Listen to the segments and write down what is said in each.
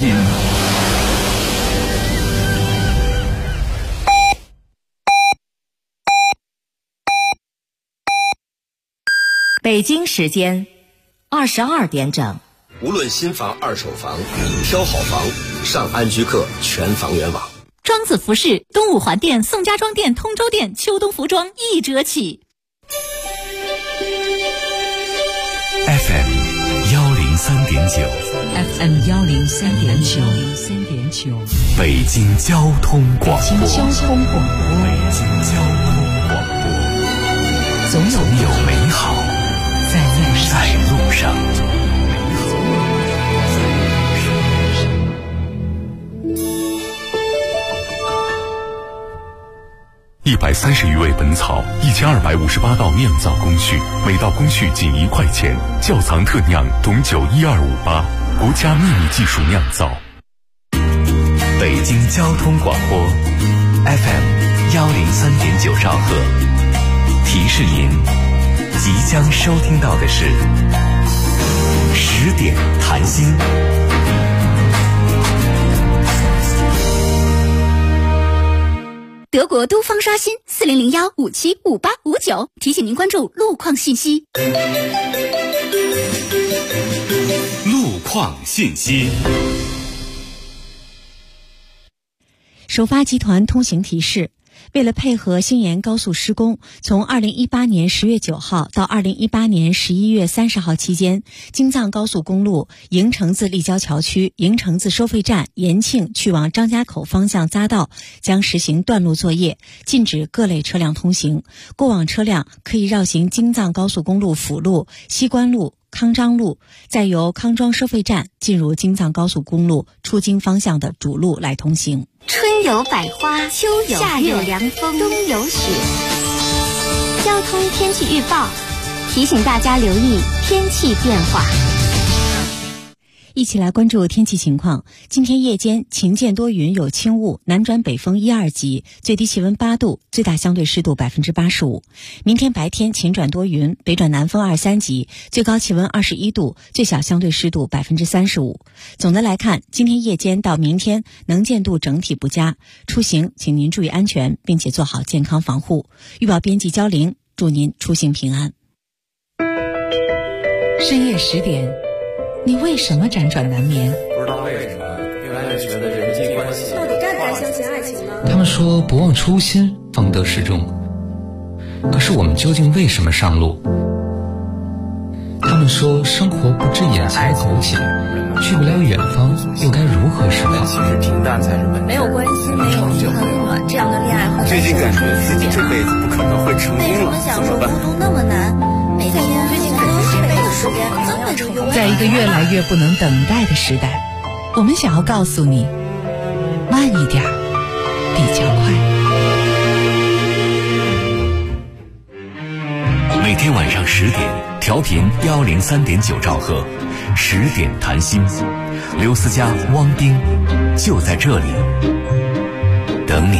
北京时间22点整。 无论新房二手房，挑好房上安居客全房源网。 庄子服饰、东五环店、宋家庄店、通州店秋冬服装1折起。 FM 103.9 FM 103.9 北京交通广播。 北京交通广播，总有美好在路上。 130余味本草，1258道酿造工序，每道工序仅1块钱。窖藏特酿董酒12588，国家秘密技术酿造。 北京交通广播 FM 103.9兆赫，提示您即将收听到的是10点谈心。 德国都方刷新4001575859，提醒您关注路况信息。 路况信息。 首发集团通行提示：为了配合新延高速施工，从2018年10月9号到2018年11月30号期间，京藏高速公路营城自立交桥区、营城自收费站、延庆去往张家口方向匝道将实行断路作业，禁止各类车辆通行。过往车辆可以绕行京藏高速公路辅路、西关路、康庄路，再由康庄收费站进入京藏高速公路出京方向的主路来通行。 春有百花，秋有夏有凉风，冬有雪。交通天气预报提醒大家留意天气变化。 一起来关注天气情况。今天夜间晴间多云有轻雾，南转北风1、2级，最低气温8度，最大相对湿度85%。明天白天晴转多云，北转南风2、3级，最高气温21度，最小相对湿度35%。总的来看，今天夜间到明天能见度整体不佳，出行请您注意安全，并且做好健康防护。预报编辑焦玲，祝您出行平安。 深夜10点，你为什么辗转难眠？ 不知道为什么越来越觉得人际关系到底该不该相信爱情呢？ 他们说不忘初心方得始终，可是我们究竟为什么上路？他们说生活不止眼前苟且，去不了远方又该如何是好？ 其实平淡才是本质。 没有关系，没有很暖，这样的恋爱会最近感觉自己这辈子不可能会成功了，怎么办？ 孤独那么难，每天最近感觉这辈子时间可能要成功。 在一个越来越不能等待的时代，我们想要告诉你，慢一点比较快。 每天晚上10点，调频103.9兆赫，10点谈心，刘思佳、汪冰就在这里等你。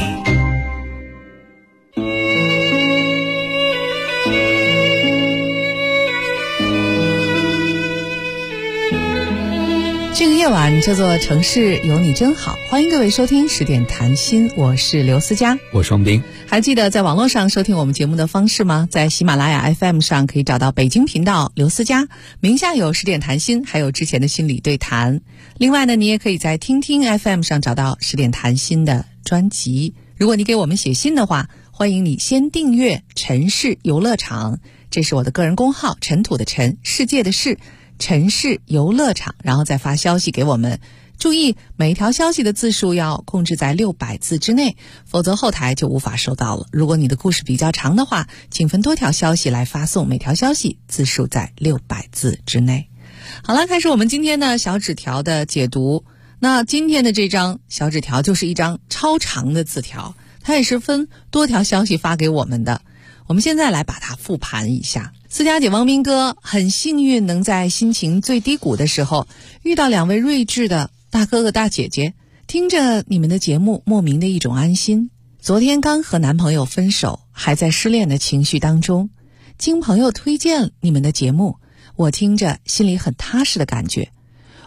这个夜晚，这座城市有你真好。欢迎各位收听10点谈心，我是刘思佳， 我是汪冰。 还记得在网络上收听我们节目的方式吗？在喜马拉雅 FM 上可以找到北京频道刘思佳，名下有10点谈心，还有之前的心理对谈。另外呢，你也可以在听听 FM 上找到10点谈心的专辑。如果你给我们写信的话，欢迎你先订阅陈氏游乐场，这是我的个人公号，尘土的尘，世界的世，陈氏游乐场，然后再发消息给我们。注意每一条消息的字数要控制在600字之内，否则后台就无法收到了。如果你的故事比较长的话，请分多条消息来发送，每条消息字数在600字之内。好了，开始我们今天的小纸条的解读。那今天的这张小纸条就是一张超长的字条，它也是分多条消息发给我们的。我们现在来把它复盘一下。思佳姐、汪斌哥很幸运能在心情最低谷的时候遇到2位睿智的大哥哥大姐姐，听着你们的节目莫名的一种安心。昨天刚和男朋友分手，还在失恋的情绪当中，经朋友推荐你们的节目，我听着心里很踏实的感觉。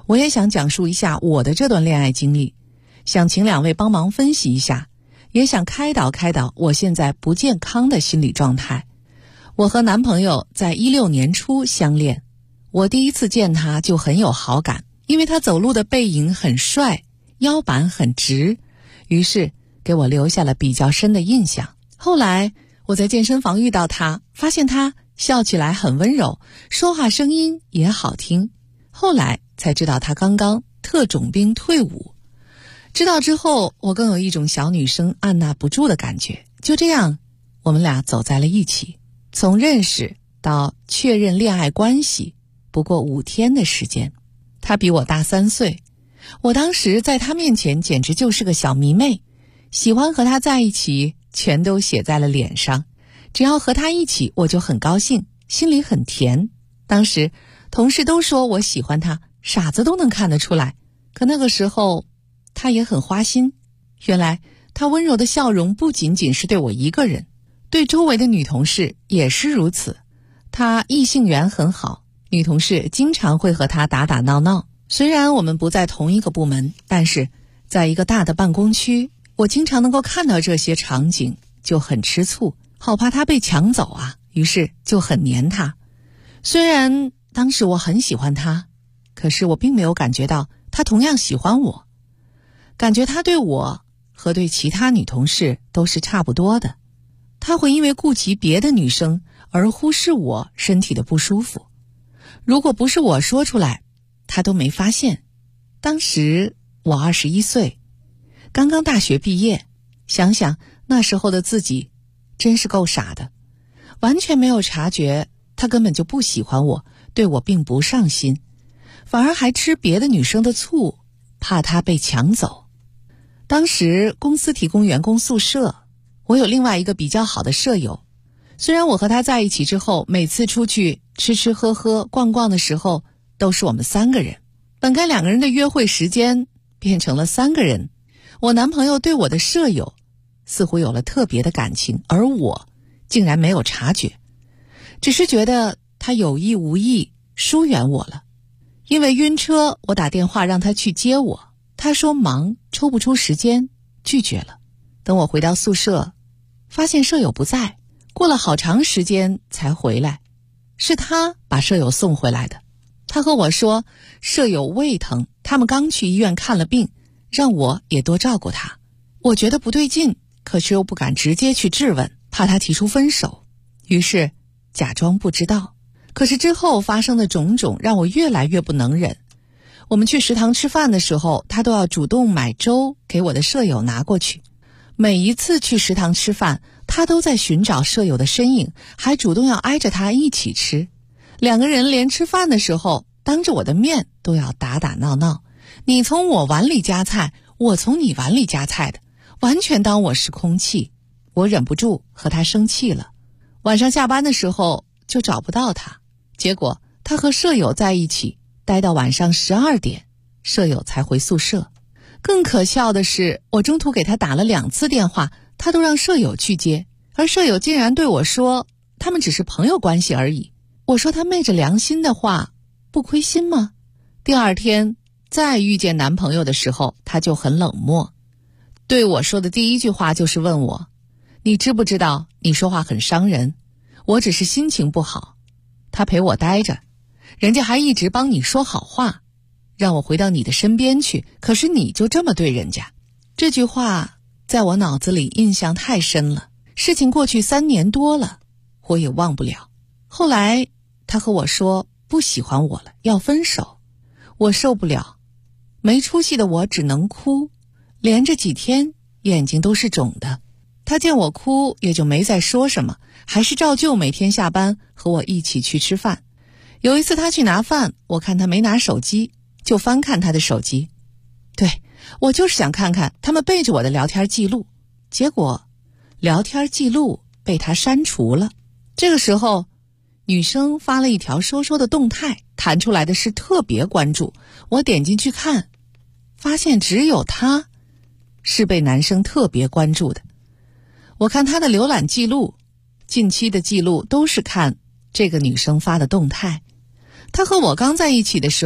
我也想讲述一下我的这段恋爱经历，想请两位帮忙分析一下，也想开导我现在不健康的心理状态。我和男朋友在16年初相恋，我第一次见他就很有好感，因为他走路的背影很帅，腰板很直，于是给我留下了比较深的印象。后来我在健身房遇到他，发现他笑起来很温柔，说话声音也好听。后来才知道他刚刚特种兵退伍。知道之后，我更有一种小女生按捺不住的感觉。就这样，我们俩走在了一起。从认识到确认恋爱关系，不过5天的时间。他比我大3岁，我当时在他面前简直就是个小迷妹，喜欢和他在一起全都写在了脸上。只要和他一起，我就很高兴，心里很甜。当时同事都说我喜欢他，傻子都能看得出来。可那个时候他也很花心，原来他温柔的笑容不仅仅是对我一个人，对周围的女同事也是如此。他异性缘很好，女同事经常会和他打打闹闹。虽然我们不在同一个部门，但是在一个大的办公区，我经常能够看到这些场景，就很吃醋，好怕他被抢走啊，于是就很黏他。虽然当时我很喜欢他，可是我并没有感觉到他同样喜欢我，感觉他对我和对其他女同事都是差不多的。他会因为顾及别的女生而忽视我身体的不舒服，如果不是我说出来，他都没发现。当时我21岁，刚刚大学毕业，想想那时候的自己真是够傻的，完全没有察觉他根本就不喜欢我，对我并不上心，反而还吃别的女生的醋，怕他被抢走。当时公司提供员工宿舍，我有另外一个比较好的舍友，虽然我和他在一起之后，每次出去吃吃喝喝逛逛的时候都是我们3个人，本该2个人的约会时间变成了3个人。我男朋友对我的舍友似乎有了特别的感情，而我竟然没有察觉，只是觉得他有意无意疏远我了。因为晕车，我打电话让他去接我，他说忙，抽不出时间，拒绝了。等我回到宿舍，发现舍友不在，过了好长时间才回来，是他把舍友送回来的。他和我说舍友胃疼，他们刚去医院看了病，让我也多照顾他。我觉得不对劲，可是又不敢直接去质问，怕他提出分手，于是假装不知道。可是之后发生的种种让我越来越不能忍。我们去食堂吃饭的时候，他都要主动买粥给我的舍友拿过去。每一次去食堂吃饭，他都在寻找舍友的身影，还主动要挨着他一起吃。2个人连吃饭的时候，当着我的面都要打打闹闹，你从我碗里夹菜，我从你碗里夹菜的，完全当我是空气。我忍不住和他生气了。晚上下班的时候就找不到他，结果他和舍友在一起待到晚上12点，舍友才回宿舍。更可笑的是，我中途给他打了2次电话，他都让舍友去接，而舍友竟然对我说他们只是朋友关系而已。我说他昧着良心的话不亏心吗？第2天再遇见男朋友的时候，他就很冷漠，对我说的第一句话就是问我，你知不知道你说话很伤人，我只是心情不好。他陪我待着，人家还一直帮你说好话，让我回到你的身边去，可是你就这么对人家。这句话在我脑子里印象太深了，事情过去3年多了，我也忘不了。后来他和我说不喜欢我了，要分手。我受不了，没出息的我只能哭，连着几天眼睛都是肿的。他见我哭也就没再说什么，还是照旧每天下班和我一起去吃饭。有一次他去拿饭，我看他没拿手机，就翻看他的手机。对，我就是想看看他们背着我的聊天记录，结果聊天记录被他删除了。这个时候女生发了一条说的动态，弹出来的是特别关注。我点进去看，发现只有他是被男生特别关注的。我看他的浏览记录，近期的记录都是看这个女生发的动态。他和我刚在一起的时候，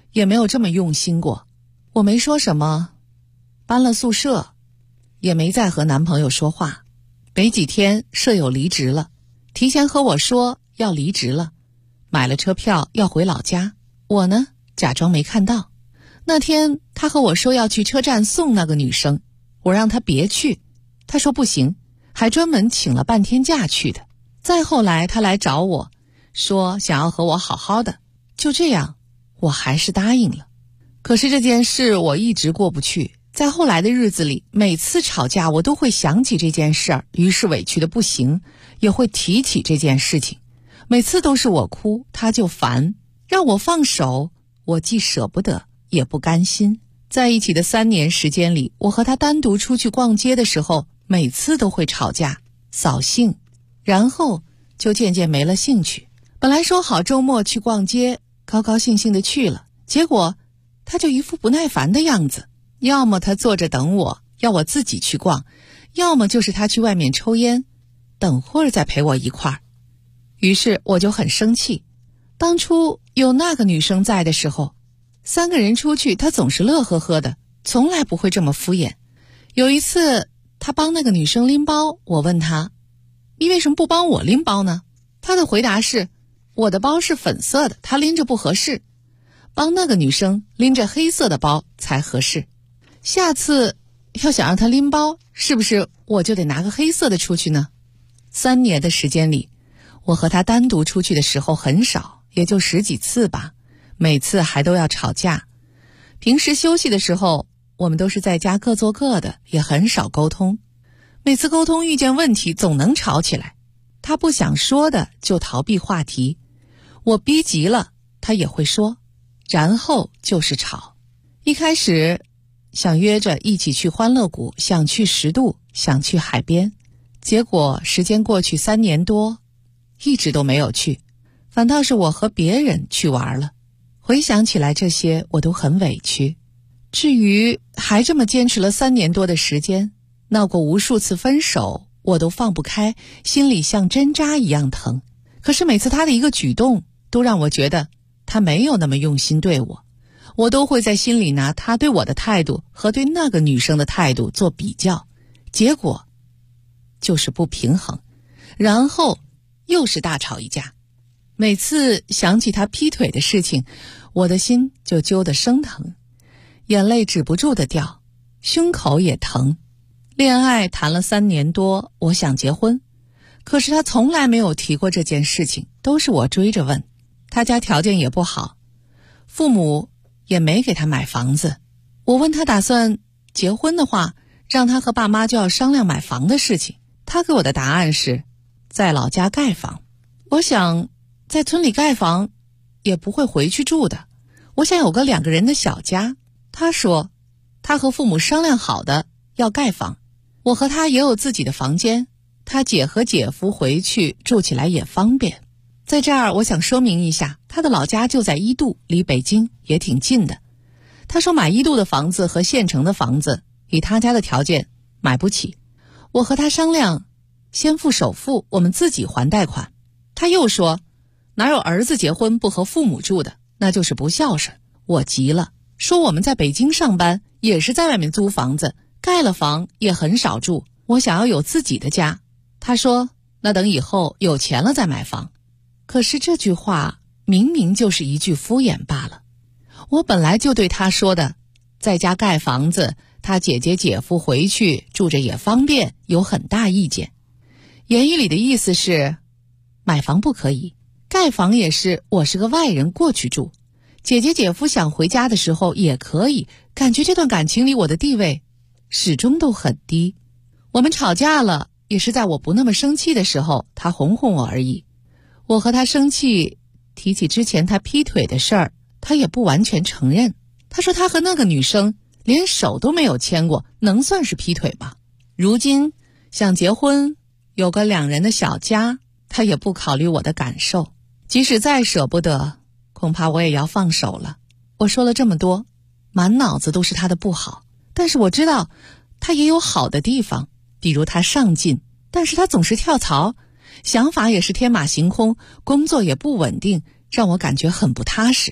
也没有这么用心过。我没说什么，搬了宿舍，也没再和男朋友说话。没几天，舍友离职了，提前和我说要离职了，买了车票要回老家。我呢，假装没看到。那天他和我说要去车站送那个女生，我让他别去，他说不行，还专门请了半天假去的。再后来他来找我，说想要和我好好的，就这样我还是答应了。可是这件事我一直过不去，在后来的日子里，每次吵架我都会想起这件事儿，于是委屈的不行，也会提起这件事情。每次都是我哭，他就烦，让我放手，我既舍不得也不甘心。在一起的3年时间里，我和他单独出去逛街的时候，每次都会吵架扫兴，然后就渐渐没了兴趣。本来说好周末去逛街，高高兴兴的去了，结果他就一副不耐烦的样子，要么他坐着等我，要我自己去逛，要么就是他去外面抽烟，等会儿再陪我一块儿。于是我就很生气。当初有那个女生在的时候，3个人出去，他总是乐呵呵的，从来不会这么敷衍。有一次他帮那个女生拎包，我问他，你为什么不帮我拎包呢？他的回答是，我的包是粉色的，他拎着不合适，帮那个女生拎着黑色的包才合适。下次要想让他拎包，是不是我就得拿个黑色的出去呢？3年的时间里，我和他单独出去的时候很少，也就10几次吧，每次还都要吵架。平时休息的时候，我们都是在家各做各的，也很少沟通。每次沟通遇见问题总能吵起来，他不想说的就逃避话题，我逼急了他也会说，然后就是吵。一开始想约着一起去欢乐谷，想去10渡，想去海边，结果时间过去3年多，一直都没有去，反倒是我和别人去玩了。回想起来这些我都很委屈。至于还这么坚持了3年多的时间，闹过无数次分手，我都放不开，心里像针扎一样疼。可是每次他的一个举动都让我觉得他没有那么用心对我，我都会在心里拿他对我的态度和对那个女生的态度做比较，结果就是不平衡，然后又是大吵一架。每次想起他劈腿的事情，我的心就揪得生疼，眼泪止不住的掉，胸口也疼。恋爱谈了3年多，我想结婚，可是他从来没有提过这件事情，都是我追着问。他家条件也不好，父母也没给他买房子。我问他打算结婚的话，让他和爸妈就要商量买房的事情。他给我的答案是在老家盖房。我想在村里盖房也不会回去住的，我想有个2个人的小家。他说他和父母商量好的要盖房，我和他也有自己的房间，他姐和姐夫回去住起来也方便。在这儿我想说明一下，他的老家就在1渡，离北京也挺近的。他说买1渡的房子和县城的房子以他家的条件买不起，我和他商量先付首付，我们自己还贷款。他又说哪有儿子结婚不和父母住的，那就是不孝顺。我急了，说我们在北京上班也是在外面租房子，盖了房也很少住，我想要有自己的家。他说那等以后有钱了再买房。可是这句话明明就是一句敷衍罢了。我本来就对他说的在家盖房子，他姐姐姐夫回去住着也方便，有很大意见。言语里的意思是买房不可以，盖房也是我是个外人过去住，姐姐姐夫想回家的时候也可以，感觉这段感情里我的地位始终都很低。我们吵架了，也是在我不那么生气的时候，他哄哄我而已。我和他生气，提起之前他劈腿的事儿，他也不完全承认。他说他和那个女生连手都没有牵过，能算是劈腿吗？如今想结婚，有个2人的小家，他也不考虑我的感受。即使再舍不得，恐怕我也要放手了。我说了这么多，满脑子都是他的不好，但是我知道他也有好的地方，比如他上进，但是他总是跳槽，想法也是天马行空，工作也不稳定，让我感觉很不踏实。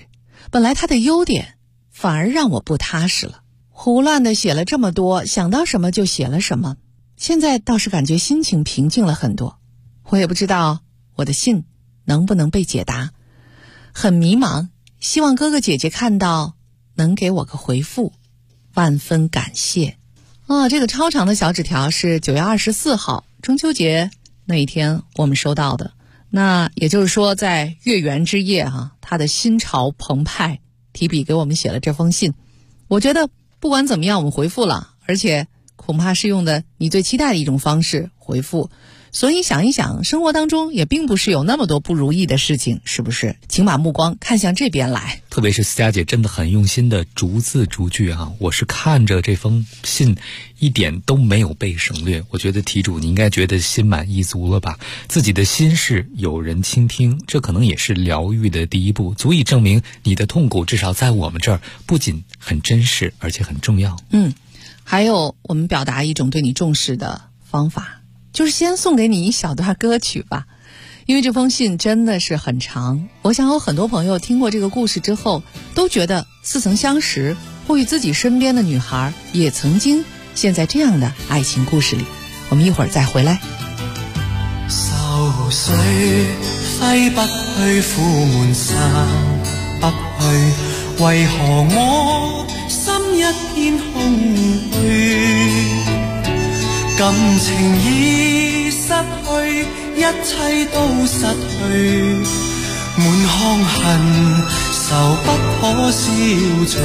本来他的优点反而让我不踏实了，胡乱的写了这么多，想到什么就写了什么，现在倒是感觉心情平静了很多。我也不知道我的信能不能被解答，很迷茫，希望哥哥姐姐看到能给我个回复，万分感谢。这个超长的小纸条是9月24号中秋节那一天我们收到的，那也就是说在月圆之夜他的心潮澎湃，提笔给我们写了这封信。我觉得不管怎么样我们回复了，而且恐怕是用的你最期待的一种方式回复，所以想一想，生活当中也并不是有那么多不如意的事情，是不是？请把目光看向这边来。 特别是思佳姐真的很用心的逐字逐句我是看着这封信一点都没有被省略。我觉得题主你应该觉得心满意足了吧？自己的心事有人倾听，这可能也是疗愈的第一步，足以证明你的痛苦至少在我们这儿不仅很真实，而且很重要。 还有我们表达一种对你重视的方法，就是先送给你一小段歌曲吧，因为这封信真的是很长。我想有很多朋友听过这个故事之后都觉得似曾相识，或与自己身边的女孩也曾经陷在这样的爱情故事里。我们一会儿再回来。 愁水揮不去，苦悶散不去，為何我心一片空虛？感情已失去，一切都失去，滿腔恨愁不可消除。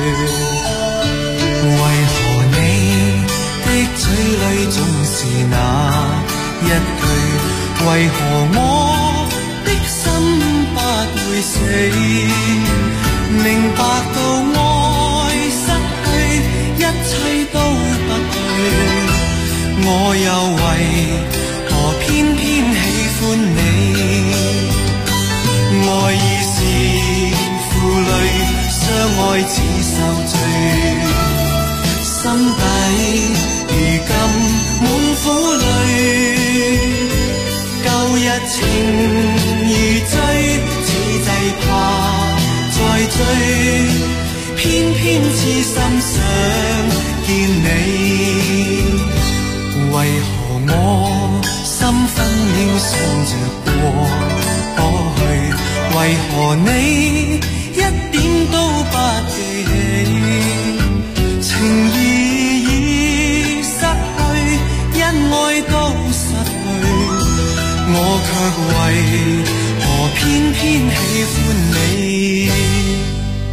為何你的嘴裏總是那一句？為何我的心不會死？明白到愛失去，一切都不對。我又為何偏偏喜歡你？愛已是負累，相愛似受罪，心底如今滿苦淚。舊日情如醉，此際怕再追，偏偏痴心想見你。為何我心分秒想着過去？為何你一點都不記起？情義已失去，因愛都失去，我卻為何偏偏喜歡你？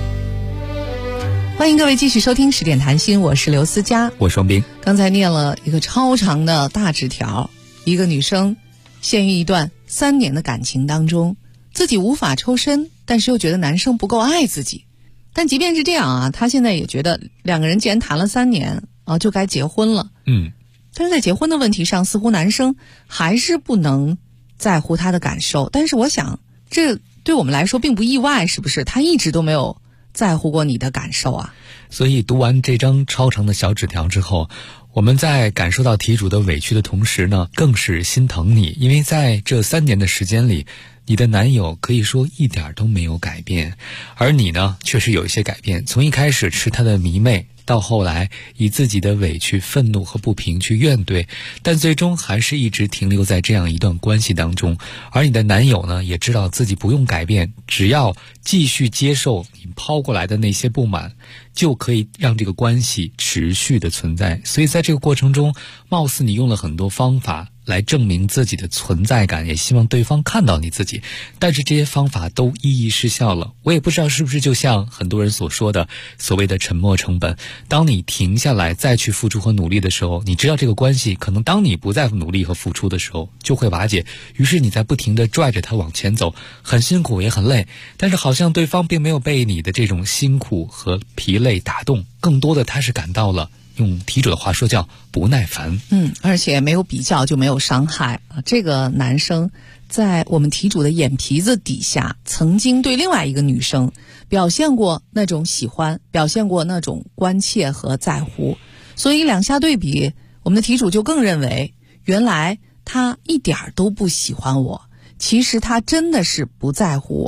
欢迎各位继续收听10点谈心，我是刘思佳， 我双冰。 刚才念了一个超长的大纸条，一个女生陷于一段3年的感情当中，自己无法抽身，但是又觉得男生不够爱自己。但即便是这样她现在也觉得两个人既然谈了3年就该结婚了。但是在结婚的问题上，似乎男生还是不能在乎她的感受。但是我想这对我们来说并不意外，是不是？他一直都没有在乎过你的感受啊。 所以读完这张超长的小纸条之后，我们在感受到题主的委屈的同时呢，更是心疼你，因为在这3年的时间里，你的男友可以说一点都没有改变，而你呢确实有一些改变。从一开始吃他的迷妹，到后来以自己的委屈、愤怒和不平去怨怼，但最终还是一直停留在这样一段关系当中。而你的男友呢，也知道自己不用改变，只要继续接受你抛过来的那些不满，就可以让这个关系持续的存在。所以在这个过程中，貌似你用了很多方法来证明自己的存在感，也希望对方看到你自己，但是这些方法都意义失效了。我也不知道是不是就像很多人所说的所谓的沉没成本，当你停下来再去付出和努力的时候，你知道这个关系可能当你不再努力和付出的时候就会瓦解，于是你在不停地拽着它往前走，很辛苦也很累，但是好像对方并没有被你的这种辛苦和疲累打动，更多的他是感到了用题主的话说叫不耐烦。 而且没有比较就没有伤害。这个男生在我们题主的眼皮子底下曾经对另外一个女生表现过那种喜欢，表现过那种关切和在乎，所以两下对比，我们的题主就更认为原来他一点都不喜欢我，其实他真的是不在乎我，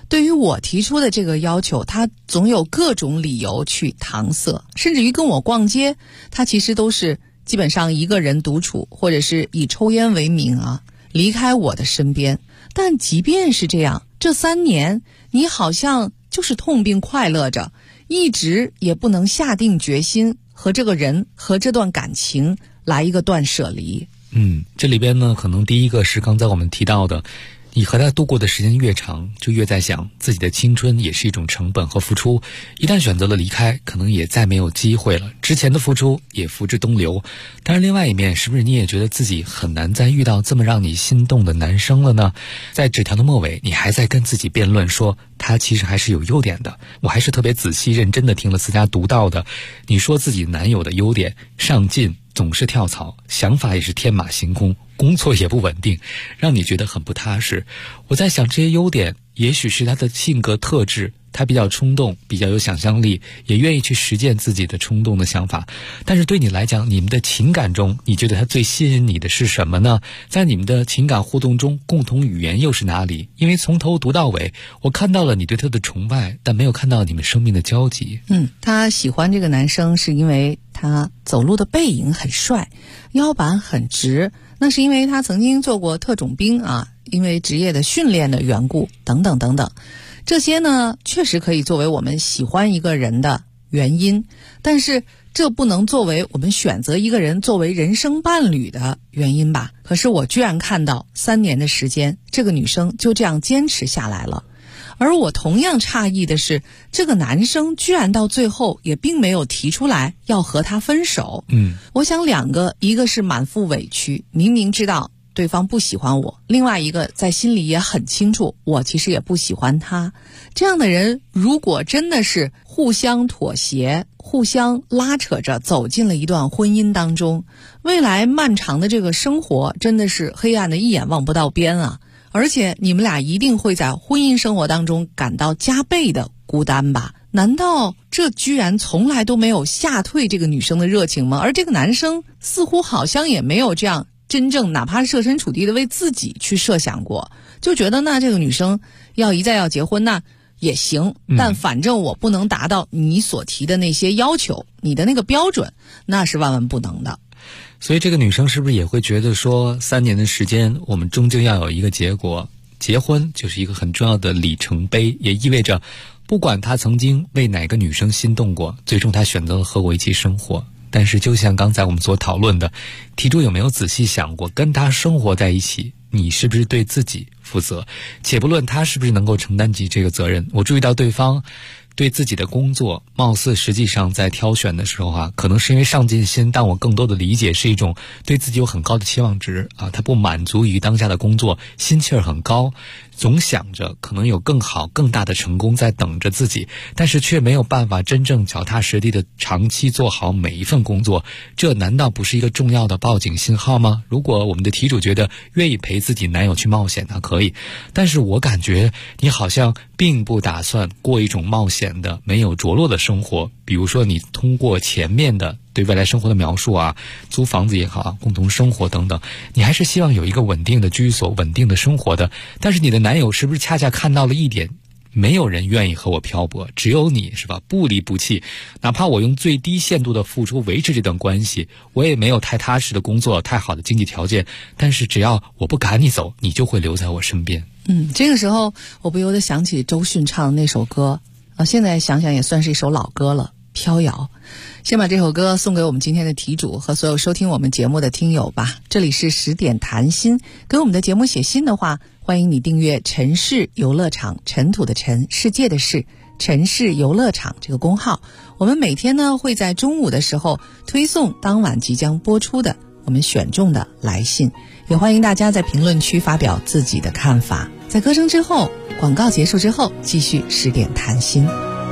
对于我提出的这个要求，他总有各种理由去搪塞，甚至于跟我逛街，他其实都是基本上一个人独处，或者是以抽烟为名啊，离开我的身边。但即便是这样，这3年你好像就是痛并快乐着，一直也不能下定决心和这个人和这段感情来一个断舍离。 这里边呢，可能第一个是刚才我们提到的，你和他度过的时间越长，就越在想自己的青春也是一种成本和付出，一旦选择了离开，可能也再没有机会了，之前的付出也付之东流。但是另外一面，是不是你也觉得自己很难再遇到这么让你心动的男生了呢？在纸条的末尾，你还在跟自己辩论说他其实还是有优点的。我还是特别仔细认真的听了思佳读到的，你说自己男友的优点，上进，总是跳槽，想法也是天马行空，工作也不稳定，让你觉得很不踏实。我在想，这些优点也许是他的性格特质，他比较冲动，比较有想象力，也愿意去实践自己的冲动的想法。但是对你来讲，你们的情感中，你觉得他最吸引你的是什么呢？在你们的情感互动中，共同语言又是哪里？因为从头读到尾，我看到了你对他的崇拜，但没有看到你们生命的交集。 他喜欢这个男生是因为他走路的背影很帅，腰板很直，那是因为他曾经做过特种兵啊，因为职业的训练的缘故，等等等等。这些呢，确实可以作为我们喜欢一个人的原因，但是这不能作为我们选择一个人作为人生伴侣的原因吧。可是我居然看到3年的时间，这个女生就这样坚持下来了。而我同样诧异的是，这个男生居然到最后也并没有提出来要和他分手。我想两个，一个是满腹委屈，明明知道对方不喜欢我，另外一个在心里也很清楚，我其实也不喜欢他。这样的人如果真的是互相妥协，互相拉扯着走进了一段婚姻当中，未来漫长的这个生活真的是黑暗的一眼望不到边啊！而且你们俩一定会在婚姻生活当中感到加倍的孤单吧？难道这居然从来都没有吓退这个女生的热情吗？而这个男生似乎好像也没有这样真正哪怕设身处地的为自己去设想过，就觉得那这个女生要一再要结婚那也行，但反正我不能达到你所提的那些要求，你的那个标准那是万万不能的。 所以这个女生是不是也会觉得说3年的时间我们终究要有一个结果，结婚就是一个很重要的里程碑，也意味着不管她曾经为哪个女生心动过，最终她选择了和我一起生活。但是就像刚才我们所讨论的，题主有没有仔细想过，跟他生活在一起，你是不是对自己负责？且不论他是不是能够承担起这个责任，我注意到对方对自己的工作貌似实际上在挑选的时候可能是因为上进心，但我更多的理解是一种对自己有很高的期望值他不满足于当下的工作，心气儿很高，总想着可能有更好更大的成功在等着自己，但是却没有办法真正脚踏实地的长期做好每一份工作。这难道不是一个重要的报警信号吗？如果我们的题主觉得愿意陪自己男友去冒险，那可以，但是我感觉你好像并不打算过一种冒险的没有着落的生活。比如说你通过前面的对未来生活的描述租房子也好共同生活等等，你还是希望有一个稳定的居所，稳定的生活的。但是你的男友是不是恰恰看到了一点，没有人愿意和我漂泊，只有你，是吧？不离不弃，哪怕我用最低限度的付出维持这段关系，我也没有太踏实的工作，太好的经济条件，但是只要我不赶你走，你就会留在我身边。 这个时候我不由得想起周迅唱的那首歌现在想想也算是一首老歌了，飘摇。先把这首歌送给我们今天的题主和所有收听我们节目的听友吧。这里是10点谈心，给我们的节目写信的话，欢迎你订阅城市游乐场，尘土的尘，世界的世，城市游乐场这个公号。我们每天呢会在中午的时候推送当晚即将播出的我们选中的来信，也欢迎大家在评论区发表自己的看法。在歌声之后，广告结束之后，继续10点谈心。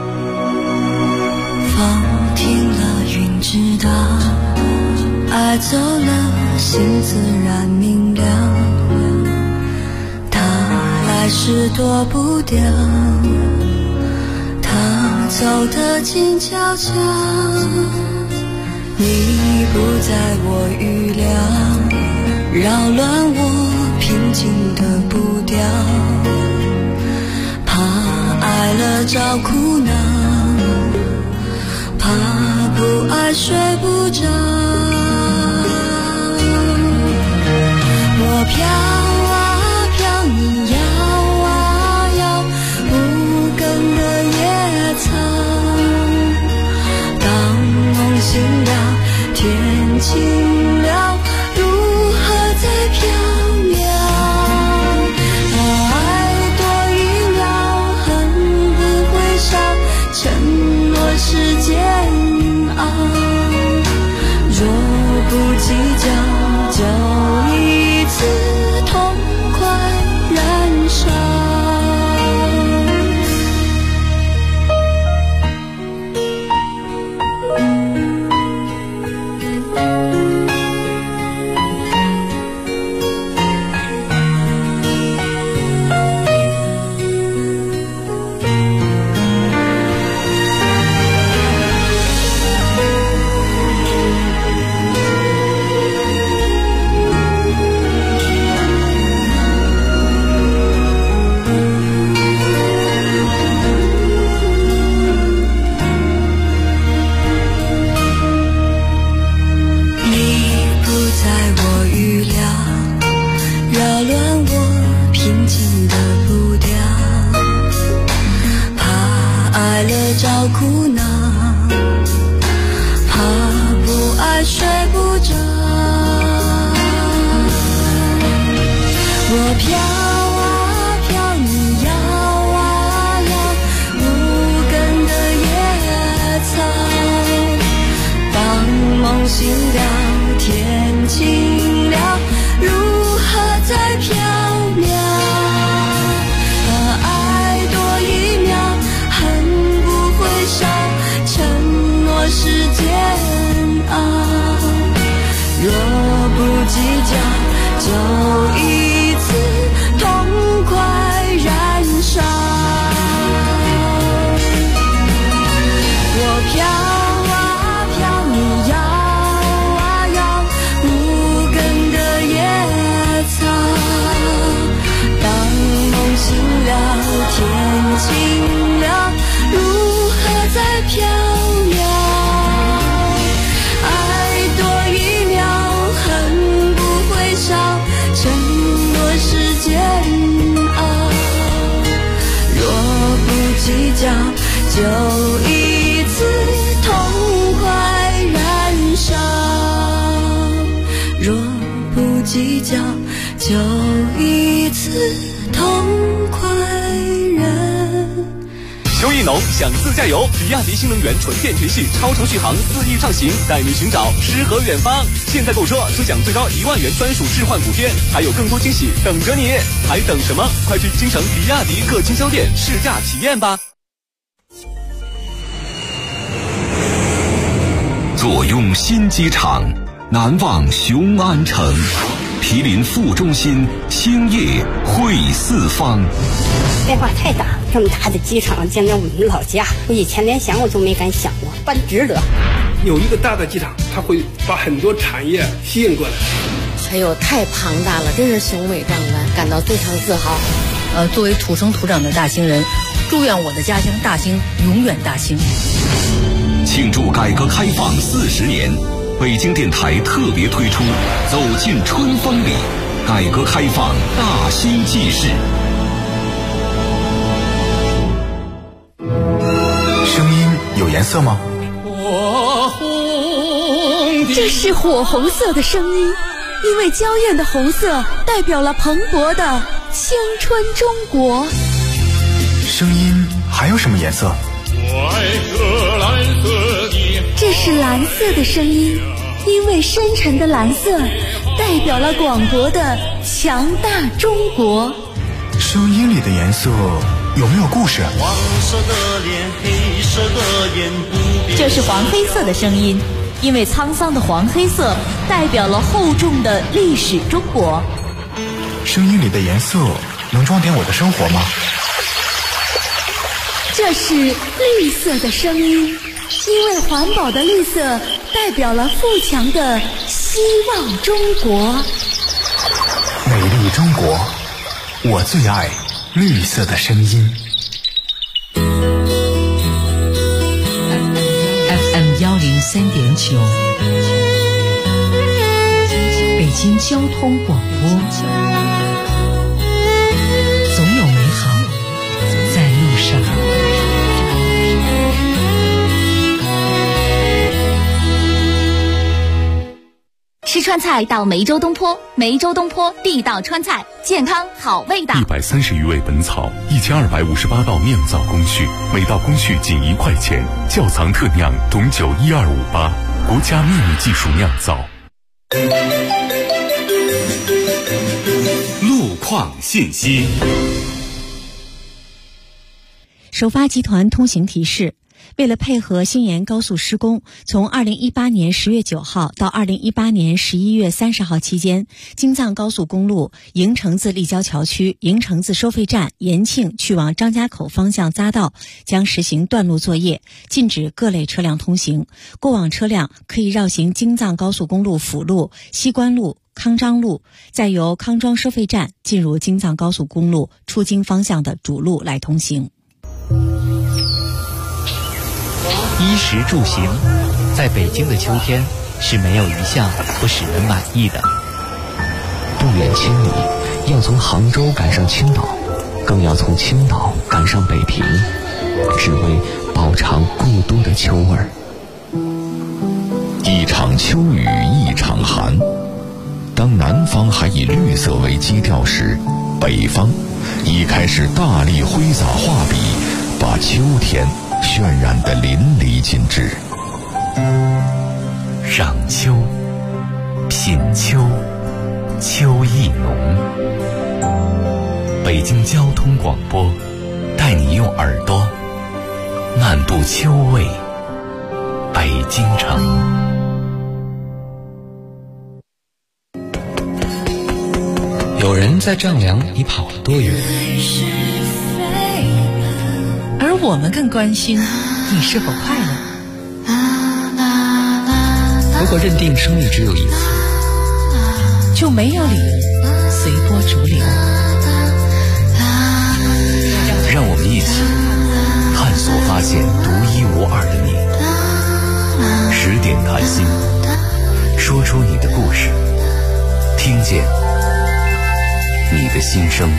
风停了，云知道，爱走了，心自然明了。他还是躲不掉，他走得静悄悄。你不在我预料，扰乱我平静的步调。怕爱了找苦恼，怕不爱睡不着。我飘啊飘，你摇啊摇，无根的野草。当梦醒了，天晴了，如何在飘渺？爱多一秒，恨不会少，承诺是煎熬。若不计较，就一次痛快燃烧。就一次痛快燃烧，若不计较，就一次痛快燃。 秋意浓，想自驾游，比亚迪新能源纯电全系超长续航4亿畅行，带你寻找诗和远方。现在购车尊享最高1万元专属置换补贴，还有更多惊喜等着你，还等什么？快去京城比亚迪各经销店试驾体验吧。 坐拥新机场，难忘雄安城，毗邻副中心，兴业汇四方。 变化太大，这么大的机场将在我们老家，我以前连想我都没敢想过，办值得。 有一个大的机场，它会把很多产业吸引过来。 哎呦，太庞大了，真是雄伟壮观，感到非常自豪。作为土生土长的大兴人，祝愿我的家乡大兴永远大兴。 庆祝改革开放40年，北京电台特别推出《走进春风里》，改革开放大兴纪事。 声音有颜色吗？ 这是火红色的声音，因为娇艳的红色代表了蓬勃的青春中国。 声音还有什么颜色？ 这是蓝色的声音，因为深沉的蓝色代表了广博的强大中国。 声音里的颜色有没有故事？ 黄色的脸，黑色的眼，不变。 这是黄黑色的声音，因为沧桑的黄黑色代表了厚重的历史中国。 声音里的颜色能装点我的生活吗？ 这是绿色的声音，因为环保的绿色代表了富强的希望中国。 美丽中国，我最爱绿色的声音。 103.9，北京交通广播，总有美好在路上。 吃川菜到梅州东坡，梅州东坡地道川菜，健康好味道。 130余味本草，1258道酿造工序，每道工序仅1块钱，窖藏特酿董酒12588，国家秘密技术酿造。 路况信息。 首发集团通行提示：为了配合新延高速施工，从2018年10月9号到2018年11月30号期间，京藏高速公路营城自立交桥区营城自收费站延庆去往张家口方向匝道将实行断路作业，禁止各类车辆通行。过往车辆可以绕行京藏高速公路辅路、西关路、康庄路，再由康庄收费站进入京藏高速公路出京方向的主路来通行。 衣食住行，在北京的秋天是没有一项不使人满意的。 不远千里，要从杭州赶上青岛，更要从青岛赶上北平，只为饱尝故都的秋味儿。 一场秋雨一场寒，当南方还以绿色为基调时，北方已开始大力挥洒画笔，把秋天渲染得淋漓尽致。 赏秋，品秋，秋意浓。北京交通广播带你用耳朵漫步秋味北京城。 有人在丈量你跑了多远， 而我们更关心你是否快乐。 如果认定生命只有一次， 就没有理由随波逐流。 让我们一起探索发现独一无二的你。10点谈心，说出你的故事，听见你的心声。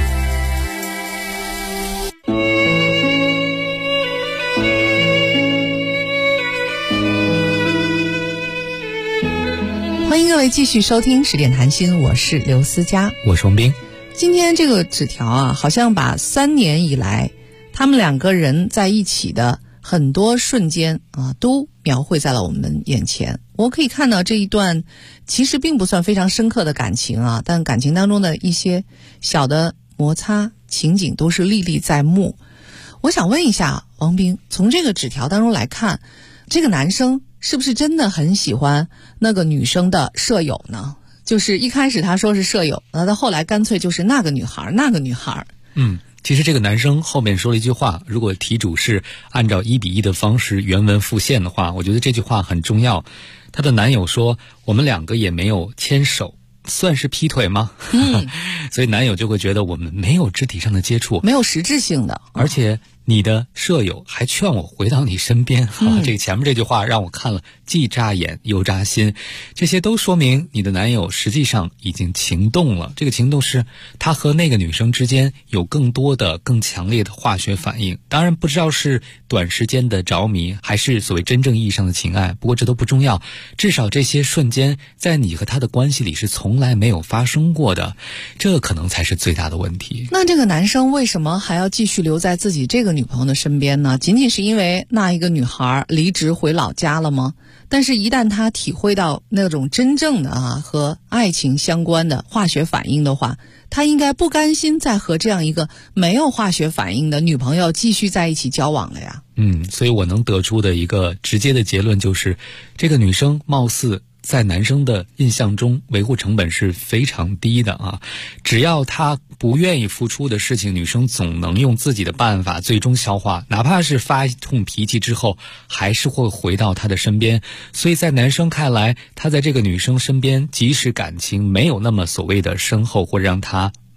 欢迎各位继续收听10点谈心，我是刘思佳， 我是王斌。 今天这个纸条啊，好像把3年以来他们两个人在一起的很多瞬间啊，都描绘在了我们眼前。我可以看到这一段其实并不算非常深刻的感情啊，但感情当中的一些小的摩擦情景都是历历在目。我想问一下王斌，从这个纸条当中来看，这个男生是不是真的很喜欢那个女生的舍友呢？就是一开始他说是舍友，那他后来干脆就是那个女孩。 其实这个男生后面说了一句话，如果题主是按照1:1的方式原文复现的话，我觉得这句话很重要。他的男友说，我们2个也没有牵手，算是劈腿吗？所以男友就会觉得我们没有肢体上的接触， 没有实质性的， 而且你的舍友还劝我回到你身边。这个前面这句话让我看了既扎眼又扎心，这些都说明你的男友实际上已经情动了。这个情动是他和那个女生之间有更多的更强烈的化学反应，当然不知道是短时间的着迷还是所谓真正意义上的情爱，不过这都不重要，至少这些瞬间在你和他的关系里是从来没有发生过的，这可能才是最大的问题。 那这个男生为什么还要继续留在自己这个女朋友的身边呢？仅仅是因为那一个女孩离职回老家了吗？但是一旦他体会到那种真正的和爱情相关的化学反应的话，他应该不甘心再和这样一个没有化学反应的女朋友继续在一起交往了呀。 所以我能得出的一个直接的结论就是，这个女生貌似在男生的印象中维护成本是非常低的啊，只要他不愿意付出的事情，女生总能用自己的办法最终消化，哪怕是发一通脾气之后还是会回到他的身边。所以在男生看来，他在这个女生身边，即使感情没有那么所谓的深厚或让他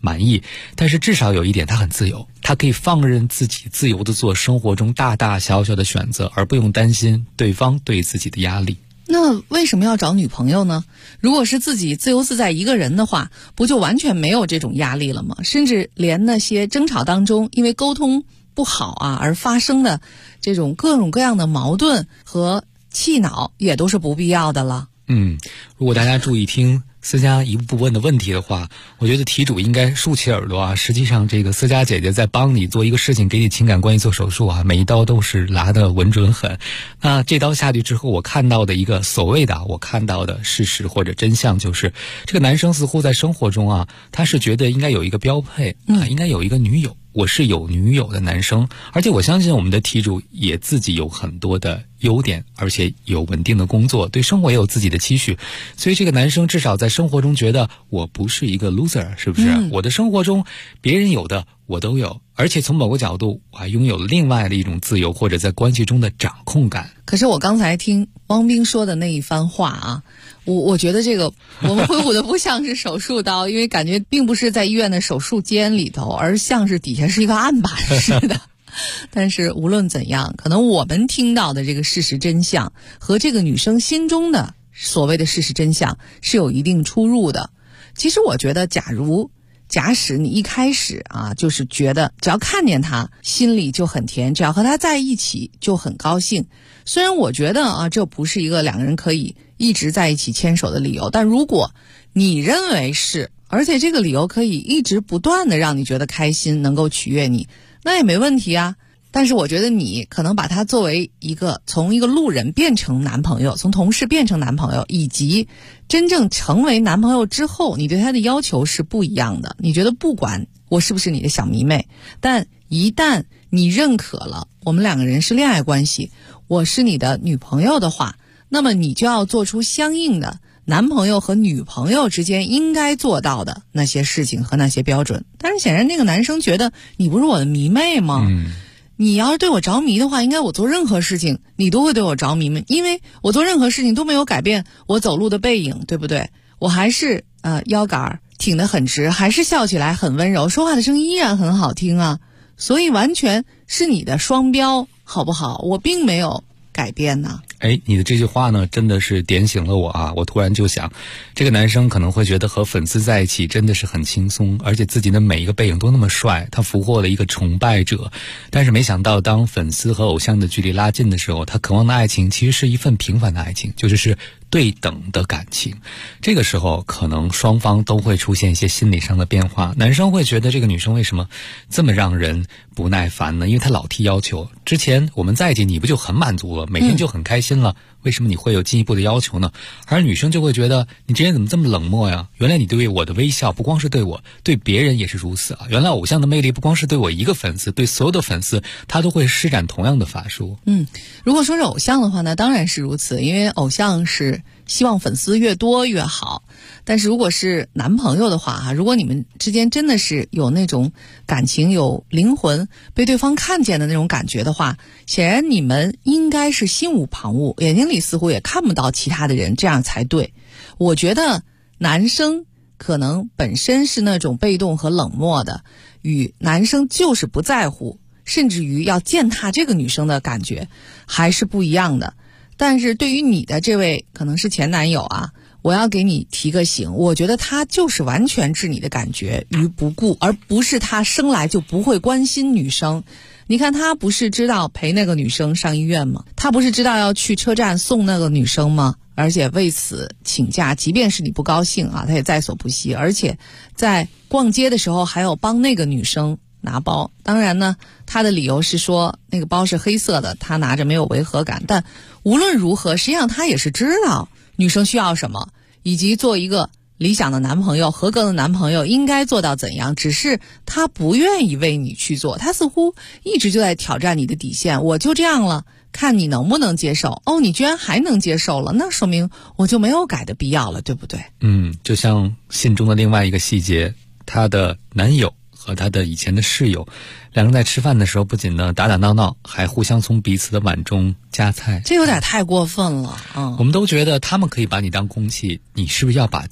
满意，但是至少有一点，他很自由，他可以放任自己自由地做生活中大大小小的选择，而不用担心对方对自己的压力。 那为什么要找女朋友呢？如果是自己自由自在一个人的话，不就完全没有这种压力了吗？甚至连那些争吵当中因为沟通不好啊而发生的这种各种各样的矛盾和气恼也都是不必要的了。 如果大家注意听思佳一步步问的问题的话，我觉得题主应该竖起耳朵啊。实际上这个思佳姐姐在帮你做一个事情，给你情感关系做手术啊，每一刀都是拿得稳准狠。那这刀下去之后，我看到的一个所谓的我看到的事实或者真相，就是这个男生似乎在生活中啊，他是觉得应该有一个标配应该有一个女友，我是有女友的男生。而且我相信我们的题主也自己有很多的优点，而且有稳定的工作，对生活也有自己的期许，所以这个男生至少在生活中觉得我不是一个 loser， 是不是？我的生活中别人有的我都有，而且从某个角度我还拥有另外的一种自由，或者在关系中的掌控感。 可是我刚才听汪冰说的那一番话啊，我觉得这个我们挥舞的不像是手术刀，因为感觉并不是在医院的手术间里头，而像是底下是一个案板似的。但是无论怎样，可能我们听到的这个事实真相和这个女生心中的所谓的事实真相是有一定出入的。其实我觉得假使你一开始啊，就是觉得只要看见他心里就很甜，只要和他在一起就很高兴，虽然我觉得啊，这不是一个两个人可以一直在一起牵手的理由，但如果你认为是，而且这个理由可以一直不断的让你觉得开心，能够取悦你，那也没问题啊。但是我觉得你可能把他作为从一个路人变成男朋友，从同事变成男朋友，以及真正成为男朋友之后，你对他的要求是不一样的。你觉得不管我是不是你的小迷妹，但一旦你认可了我们两个人是恋爱关系，我是你的女朋友的话，那么你就要做出相应的男朋友和女朋友之间应该做到的那些事情和那些标准。但是显然那个男生觉得你不是我的迷妹吗？你要是对我着迷的话，应该我做任何事情你都会对我着迷吗？因为我做任何事情都没有改变我走路的背影，对不对？我还是腰杆挺得很直，还是笑起来很温柔，说话的声音依然很好听啊。所以完全是你的双标，好不好？我并没有改变呢。 你的这句话呢，真的是点醒了我啊！我突然就想，这个男生可能会觉得和粉丝在一起真的是很轻松，而且自己的每一个背影都那么帅，他俘获了一个崇拜者。但是没想到，当粉丝和偶像的距离拉近的时候，他渴望的爱情其实是一份平凡的爱情，就是对等的感情。这个时候可能双方都会出现一些心理上的变化。男生会觉得这个女生为什么这么让人不耐烦呢？因为她老提要求，之前我们在一起你不就很满足了，每天就很开心了，为什么你会有进一步的要求呢？而女生就会觉得你之前怎么这么冷漠呀？原来你对我的微笑不光是对我，对别人也是如此啊！原来偶像的魅力不光是对我一个粉丝，对所有的粉丝他都会施展同样的法术。 如果说是偶像的话呢，当然是如此，因为偶像是希望粉丝越多越好。但是如果是男朋友的话，如果你们之间真的是有那种感情，有灵魂被对方看见的那种感觉的话，显然你们应该是心无旁骛，眼睛里似乎也看不到其他的人，这样才对。我觉得男生可能本身是那种被动和冷漠的，与男生就是不在乎，甚至于要践踏这个女生的感觉还是不一样的。但是对于你的这位可能是前男友啊，我要给你提个醒，我觉得他就是完全置你的感觉于不顾，而不是他生来就不会关心女生。你看他不是知道陪那个女生上医院吗？他不是知道要去车站送那个女生吗？而且为此请假，即便是你不高兴啊，他也在所不惜。而且在逛街的时候还有帮那个女生拿包，当然呢他的理由是说那个包是黑色的，他拿着没有违和感。但无论如何，实际上他也是知道女生需要什么，以及做一个理想的男朋友，合格的男朋友应该做到怎样，只是他不愿意为你去做，他似乎一直就在挑战你的底线。我就这样了，看你能不能接受。你居然还能接受了，那说明我就没有改的必要了，对不对？ 就像信中的另外一个细节，她的男友和她的以前的室友，两个人在吃饭的时候不仅呢打打闹闹，还互相从彼此的碗中夹菜， 这有点太过分了。 我们都觉得他们可以把你当空气，你是不是要把自己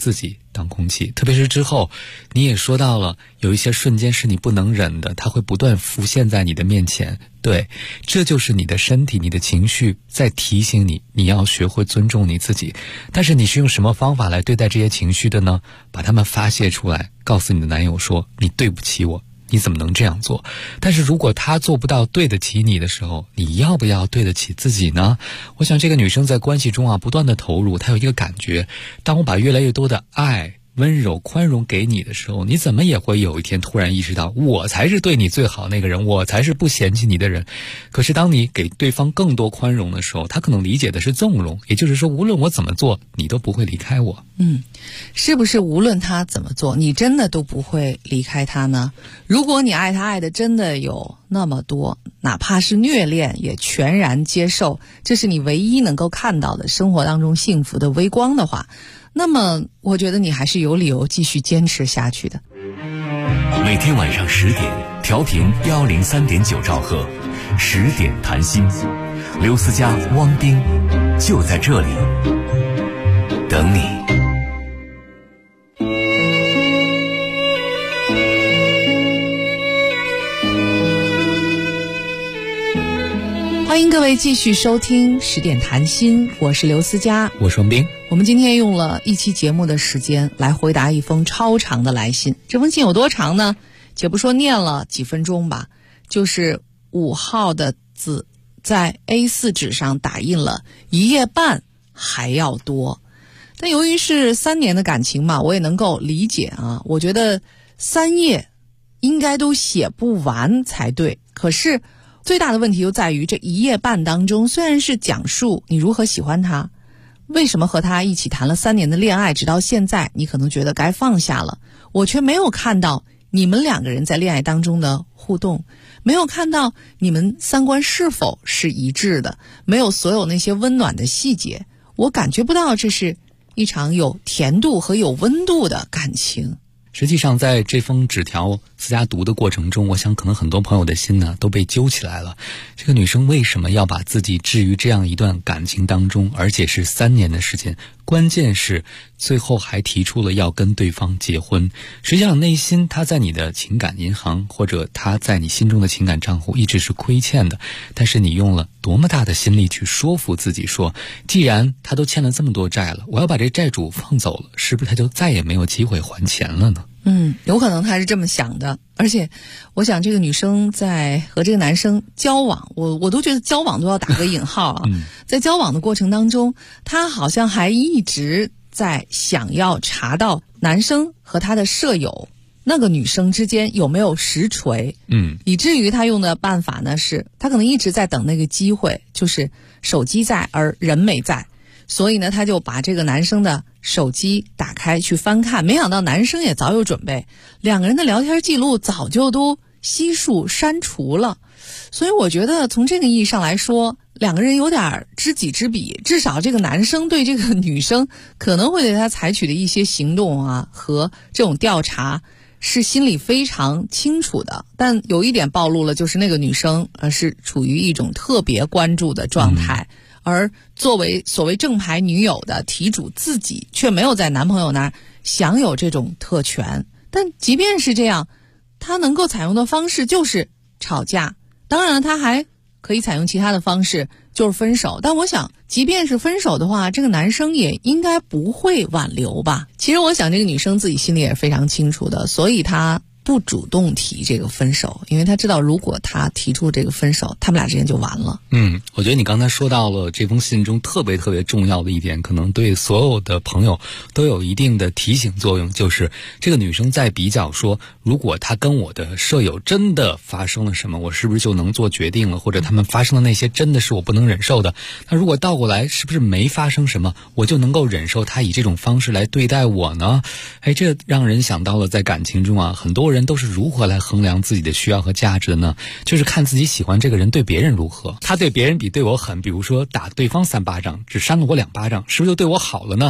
当空气。特别是之后你也说到了有一些瞬间是你不能忍的，它会不断浮现在你的面前。对，这就是你的身体，你的情绪在提醒你，你要学会尊重你自己。但是你是用什么方法来对待这些情绪的呢？把它们发泄出来，告诉你的男友说你对不起我，你怎么能这样做？但是如果他做不到对得起你的时候，你要不要对得起自己呢？我想这个女生在关系中不断的投入，她有一个感觉，当我把越来越多的爱、温柔、宽容给你的时候，你怎么也会有一天突然意识到，我才是对你最好那个人，我才是不嫌弃你的人。可是当你给对方更多宽容的时候，他可能理解的是纵容，也就是说无论我怎么做，你都不会离开我。 是不是无论他怎么做，你真的都不会离开他呢？如果你爱他爱的真的有那么多，哪怕是虐恋也全然接受，这是你唯一能够看到的生活当中幸福的微光的话，那么我觉得你还是有理由继续坚持下去的。 每天晚上10点，调频103.9兆赫，10点谈心，刘思佳、汪冰就在这里等你。 欢迎各位继续收听10点谈心，我是刘思佳， 我是王冰。 我们今天用了一期节目的时间来回答一封超长的来信。这封信有多长呢？且不说念了几分钟吧，就是5号的字在 A4 纸上打印了1页半还要多。但由于是3年的感情嘛，我也能够理解啊。我觉得3页应该都写不完才对。可是最大的问题就在于这1页半当中，虽然是讲述你如何喜欢他，为什么和他一起谈了3年的恋爱，直到现在你可能觉得该放下了，我却没有看到你们2个人在恋爱当中的互动，没有看到你们3观是否是一致的，没有所有那些温暖的细节，我感觉不到这是一场有甜度和有温度的感情。 实际上在这封纸条思佳读的过程中，我想可能很多朋友的心呢都被揪起来了。这个女生为什么要把自己置于这样一段感情当中，而且是3年的时间，关键是最后还提出了要跟对方结婚。实际上内心她在你的情感银行，或者她在你心中的情感账户一直是亏欠的，但是你用了多么大的心力去说服自己说，既然他都欠了这么多债了，我要把这债主放走了，是不是他就再也没有机会还钱了呢？ 有可能他是这么想的。而且我想这个女生在和这个男生交往，我都觉得交往都要打个引号啊。在交往的过程当中，她好像还一直在想要查到男生和他的舍友那个女生之间有没有实锤，以至于他用的办法呢是，他可能一直在等那个机会，就是手机在而人没在，所以呢他就把这个男生的手机打开去翻看，没想到男生也早有准备，2个人的聊天记录早就都悉数删除了。所以我觉得从这个意义上来说，2个人有点知己知彼，至少这个男生对这个女生可能会对他采取的一些行动啊和这种调查是心里非常清楚的。但有一点暴露了，就是那个女生是处于一种特别关注的状态，而作为所谓正牌女友的题主自己却没有在男朋友那儿享有这种特权。但即便是这样，她能够采用的方式就是吵架，当然她还可以采用其他的方式，就是分手。但我想即便是分手的话，这个男生也应该不会挽留吧。其实我想这个女生自己心里也是非常清楚的，所以她不主动提这个分手，因为她知道如果她提出这个分手，他们俩之间就完了。 我觉得你刚才说到了这封信中特别特别重要的一点，可能对所有的朋友都有一定的提醒作用，就是这个女生在比较说，如果她跟我的舍友真的发生了什么，我是不是就能做决定了，或者他们发生的那些真的是我不能忍受的，那如果倒过来是不是没发生什么，我就能够忍受他以这种方式来对待我呢？这让人想到了在感情中啊，很多人都是如何来衡量自己的需要和价值的呢？就是看自己喜欢这个人对别人如何，他对别人比对我狠，比如说打对方3巴掌，只扇了我2巴掌，是不是就对我好了呢？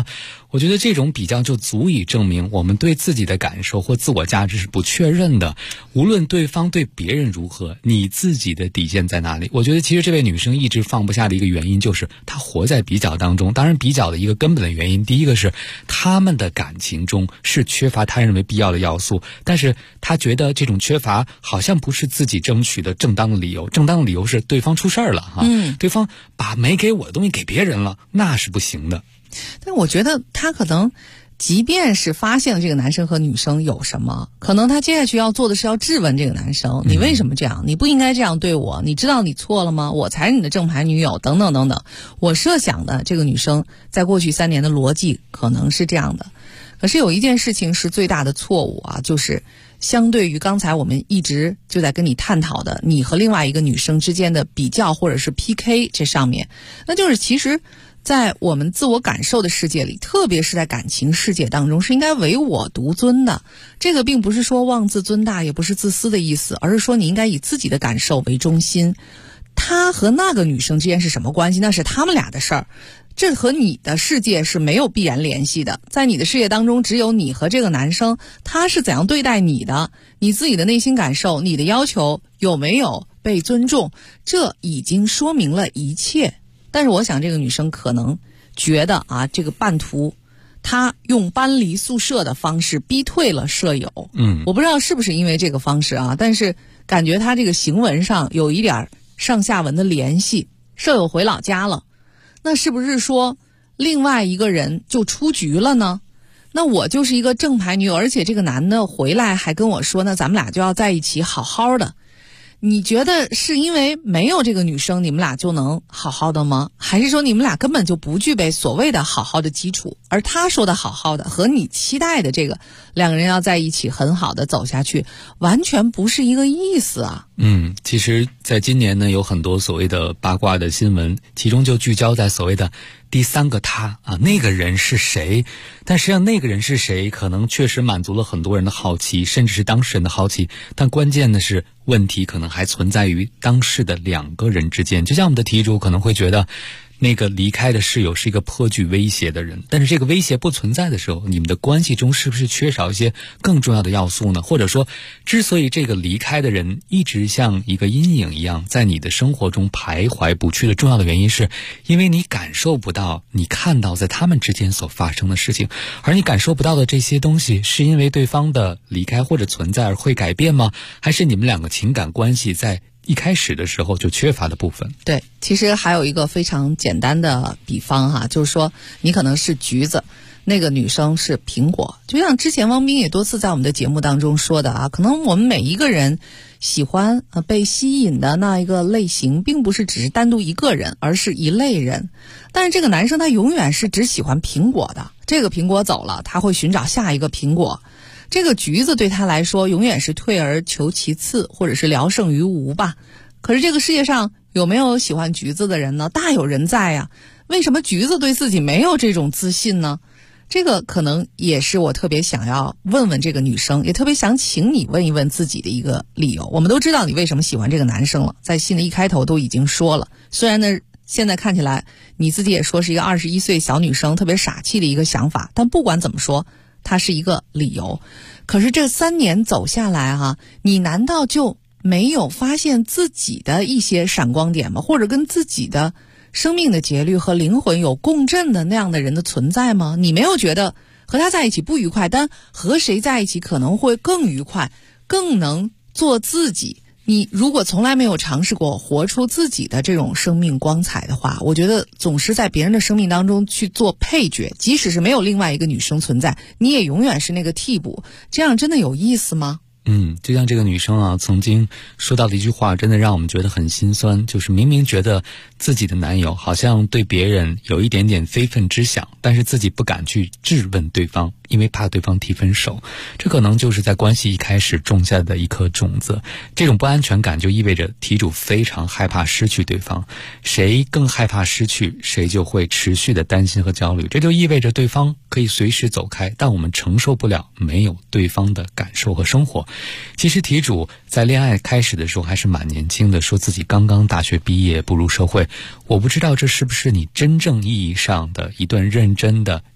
我觉得这种比较就足以证明我们对自己的感受或自我价值是不确认的。无论对方对别人如何，你自己的底线在哪里？我觉得其实这位女生一直放不下的一个原因就是她活在比较当中。当然比较的一个根本的原因，第一个是他们的感情中是缺乏他认为必要的要素，但是她觉得这种缺乏好像不是自己争取的正当的理由。正当的理由是对方出事儿了哈，对方把没给我的东西给别人了，那是不行的。 但我觉得他可能即便是发现了这个男生和女生有什么，可能他接下去要做的是要质问这个男生，你为什么这样？你不应该这样对我，你知道你错了吗？我才是你的正牌女友，等等等等。我设想的这个女生在过去3年的逻辑可能是这样的。可是有一件事情是最大的错误啊，就是相对于刚才我们一直就在跟你探讨的你和另外一个女生之间的比较或者是 PK 这上面，那就是其实在我们自我感受的世界里，特别是在感情世界当中，是应该唯我独尊的。这个并不是说妄自尊大，也不是自私的意思，而是说你应该以自己的感受为中心。他和那个女生之间是什么关系，那是他们俩的事儿，这和你的世界是没有必然联系的。在你的世界当中，只有你和这个男生，他是怎样对待你的，你自己的内心感受，你的要求有没有被尊重，这已经说明了一切。但是我想这个女生可能觉得啊，这个半途她用搬离宿舍的方式逼退了舍友。我不知道是不是因为这个方式啊，但是感觉她这个行文上有一点上下文的联系。舍友回老家了，那是不是说另外一个人就出局了呢？那我就是一个正牌女友，而且这个男的回来还跟我说，那咱们俩就要在一起好好的。你觉得是因为没有这个女生你们俩就能好好的吗？还是说你们俩根本就不具备所谓的好好的基础，而他说的好好的和你期待的这个两个人要在一起很好的走下去完全不是一个意思啊。 其实在今年呢，有很多所谓的八卦的新闻，其中就聚焦在所谓的第三个他啊，那个人是谁？但实际上那个人是谁，可能确实满足了很多人的好奇，甚至是当事人的好奇。但关键的是，问题可能还存在于当事的2个人之间。就像我们的题主可能会觉得，那个离开的室友是一个颇具威胁的人，但是这个威胁不存在的时候，你们的关系中是不是缺少一些更重要的要素呢？或者说，之所以这个离开的人一直像一个阴影一样在你的生活中徘徊不去的重要的原因，是因为你感受不到你看到在他们之间所发生的事情，而你感受不到的这些东西是因为对方的离开或者存在而会改变吗？还是你们2个情感关系在一开始的时候就缺乏的部分？ 对，其实还有一个非常简单的比方哈，就是说你可能是橘子，那个女生是苹果。就像之前汪斌也多次在我们的节目当中说的啊，可能我们每一个人喜欢被吸引的那一个类型，并不是只是单独一个人，而是一类人。但是这个男生他永远是只喜欢苹果的，这个苹果走了，他会寻找下一个苹果。这个橘子对他来说永远是退而求其次，或者是聊胜于无吧。可是这个世界上有没有喜欢橘子的人呢？大有人在呀。为什么橘子对自己没有这种自信呢？这个可能也是我特别想要问问这个女生，也特别想请你问一问自己的一个理由。我们都知道你为什么喜欢这个男生了，在信的一开头都已经说了。虽然呢现在看起来你自己也说是一个21岁小女生特别傻气的一个想法，但不管怎么说它是一个理由。可是这3年走下来哈，你难道就没有发现自己的一些闪光点吗？或者跟自己的生命的节律和灵魂有共振的那样的人的存在吗？你没有觉得和他在一起不愉快，但和谁在一起可能会更愉快，更能做自己？你如果从来没有尝试过活出自己的这种生命光彩的话，我觉得总是在别人的生命当中去做配角，即使是没有另外一个女生存在，你也永远是那个替补，这样真的有意思吗？ 就像这个女生啊，曾经说到的一句话，真的让我们觉得很心酸，就是明明觉得自己的男友好像对别人有一点点非分之想，但是自己不敢去质问对方，因为怕对方提分手。这可能就是在关系一开始种下的一颗种子。这种不安全感就意味着题主非常害怕失去对方，谁更害怕失去，谁就会持续的担心和焦虑。这就意味着对方可以随时走开，但我们承受不了没有对方的感受和生活。其实题主在恋爱开始的时候还是蛮年轻的，说自己刚刚大学毕业步入社会。我不知道这是不是你真正意义上的一段认真的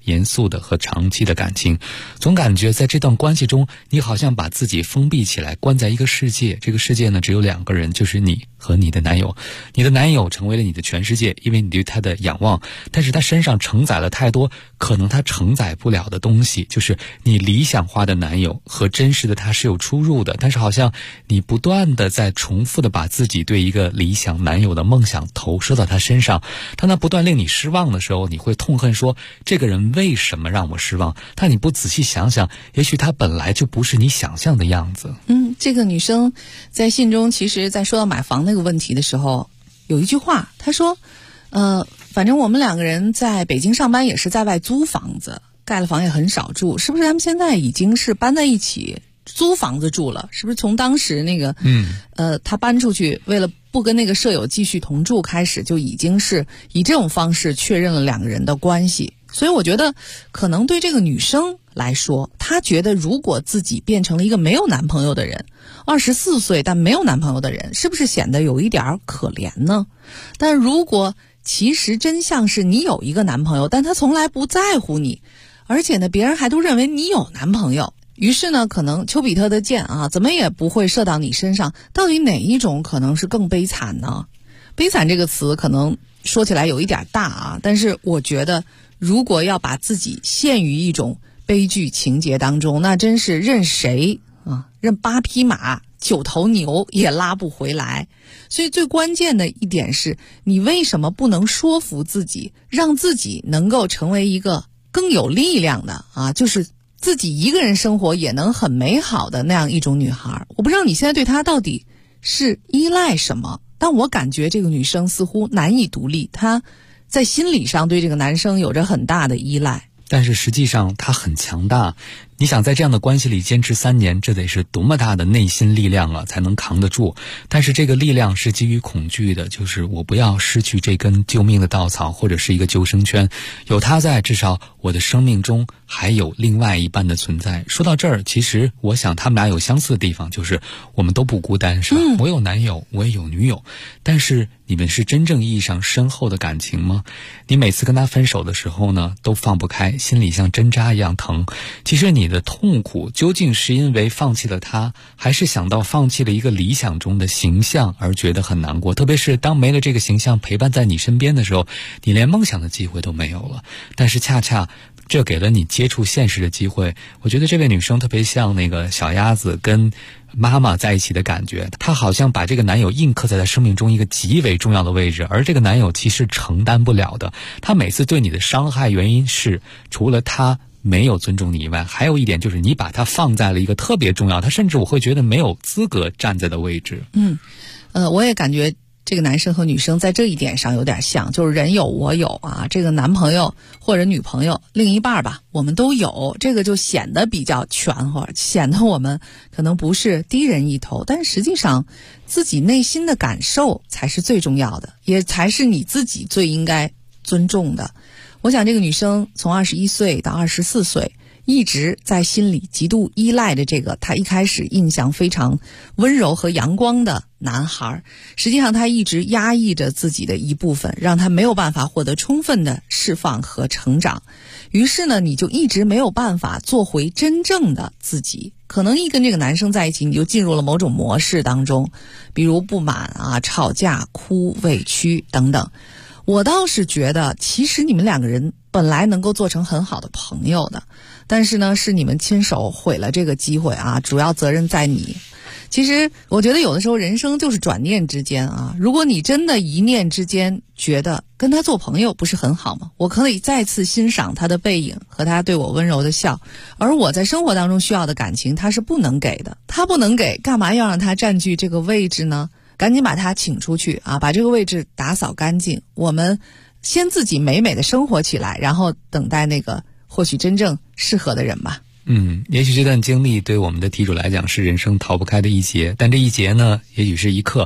严肃的和长期的感情。总感觉在这段关系中，你好像把自己封闭起来，关在一个世界，这个世界呢只有2个人，就是你和你的男友。你的男友成为了你的全世界，因为你对他的仰望，但是他身上承载了太多可能他承载不了的东西，就是你理想化的男友和真实的他是有出入的，但是好像你不断的在重复的把自己对一个理想男友的梦想投射到他身上，他那不断令你失望的时候，你会痛恨说这个人为什么让我失望，但你不仔细想想，也许他本来就不是你想象的样子。 这个女生在信中其实在说到买房那个问题的时候有一句话，她说反正我们2个人在北京上班也是在外租房子，盖了房也很少住，是不是他们现在已经是搬在一起租房子住了？是不是从当时那个他搬出去为了不跟那个舍友继续同住开始，就已经是以这种方式确认了2个人的关系？所以我觉得可能对这个女生来说，她觉得如果自己变成了一个没有男朋友的人，24岁但没有男朋友的人，是不是显得有一点可怜呢？但如果其实真相是你有一个男朋友，但他从来不在乎你，而且呢别人还都认为你有男朋友，于是呢可能丘比特的箭怎么也不会射到你身上。到底哪一种可能是更悲惨呢？悲惨这个词可能说起来有一点大但是我觉得如果要把自己陷于一种悲剧情节当中，那真是任谁任8匹马9头牛也拉不回来。所以最关键的一点是，你为什么不能说服自己，让自己能够成为一个更有力量的就是自己一个人生活也能很美好的那样一种女孩。我不知道你现在对她到底是依赖什么，但我感觉这个女生似乎难以独立，她在心理上对这个男生有着很大的依赖， 但是实际上她很强大。你想在这样的关系里坚持3年，这得是多么大的内心力量才能扛得住。但是这个力量是基于恐惧的，就是我不要失去这根救命的稻草或者是一个救生圈，有他在，至少我的生命中还有另外一半的存在。说到这儿，其实我想他们俩有相似的地方，就是我们都不孤单，是吧？我有男友，我也有女友，但是你们是真正意义上深厚的感情吗？你每次跟他分手的时候呢，都放不开，心里像针扎一样疼。其实你的痛苦究竟是因为放弃了他，还是想到放弃了一个理想中的形象而觉得很难过？特别是当没了这个形象陪伴在你身边的时候，你连梦想的机会都没有了。但是恰恰这给了你接触现实的机会。我觉得这位女生特别像那个小鸭子跟妈妈在一起的感觉，她好像把这个男友印刻在她生命中一个极为重要的位置，而这个男友其实承担不了的。他每次对你的伤害原因是除了他没有尊重你以外，还有一点就是你把他放在了一个特别重要，他甚至我会觉得没有资格站在的位置。 我也感觉这个男生和女生在这一点上有点像，就是人有我有这个男朋友或者女朋友另一半吧，我们都有，这个就显得比较全乎，显得我们可能不是低人一头，但实际上自己内心的感受才是最重要的，也才是你自己最应该尊重的。我想这个女生从21岁到24岁一直在心里极度依赖着这个她一开始印象非常温柔和阳光的男孩，实际上她一直压抑着自己的一部分，让她没有办法获得充分的释放和成长。于是呢，你就一直没有办法做回真正的自己。可能一跟这个男生在一起，你就进入了某种模式当中，比如不满吵架、哭、委屈等等。我倒是觉得其实你们2个人本来能够做成很好的朋友的，但是呢是你们亲手毁了这个机会主要责任在你。其实我觉得有的时候人生就是转念之间如果你真的一念之间觉得跟他做朋友不是很好吗？我可以再次欣赏他的背影和他对我温柔的笑，而我在生活当中需要的感情他是不能给的，他不能给，干嘛要让他占据这个位置呢？赶紧把他请出去把这个位置打扫干净，我们先自己美美的生活起来，然后等待那个或许真正适合的人吧。 也许这段经历对我们的题主来讲是人生逃不开的一劫，但这一劫呢，也许是一刻。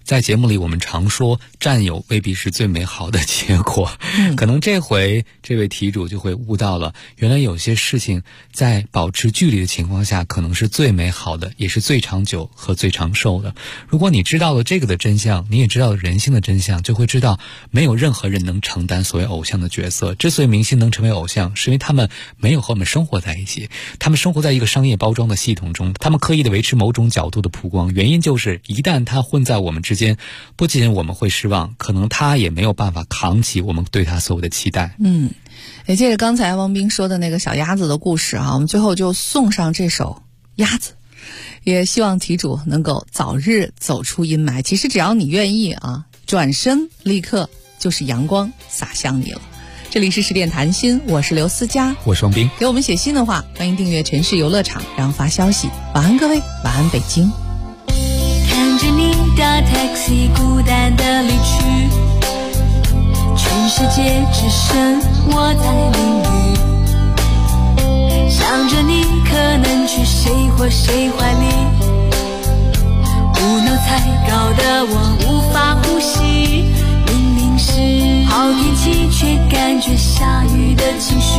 在节目里我们常说占有未必是最美好的结果，可能这回这位题主就会悟到了，原来有些事情在保持距离的情况下可能是最美好的，也是最长久和最长寿的。如果你知道了这个的真相，你也知道了人性的真相，就会知道没有任何人能承担所谓偶像的角色。之所以明星能成为偶像，是因为他们没有和我们生活在一起，他们生活在一个商业包装的系统中，他们刻意的维持某种角度的曝光，原因就是一旦他混在我们之间，不仅我们会失望，可能他也没有办法扛起我们对他所有的期待。 也借着刚才汪斌说的那个小鸭子的故事啊，我们最后就送上这首鸭子，也希望题主能够早日走出阴霾。其实只要你愿意啊，转身立刻就是阳光洒向你了。这里是十点谈心，我是刘思佳， 我是汪斌。 给我们写信的话，欢迎订阅城市游乐场，然后发消息。晚安各位，晚安北京。 看着你的 taxi 孤单的离去，全世界只剩我在淋雨，想着你可能去谁或谁怀里，无脑才搞得我无法呼吸。明明是好天气，却感觉下雨的情绪，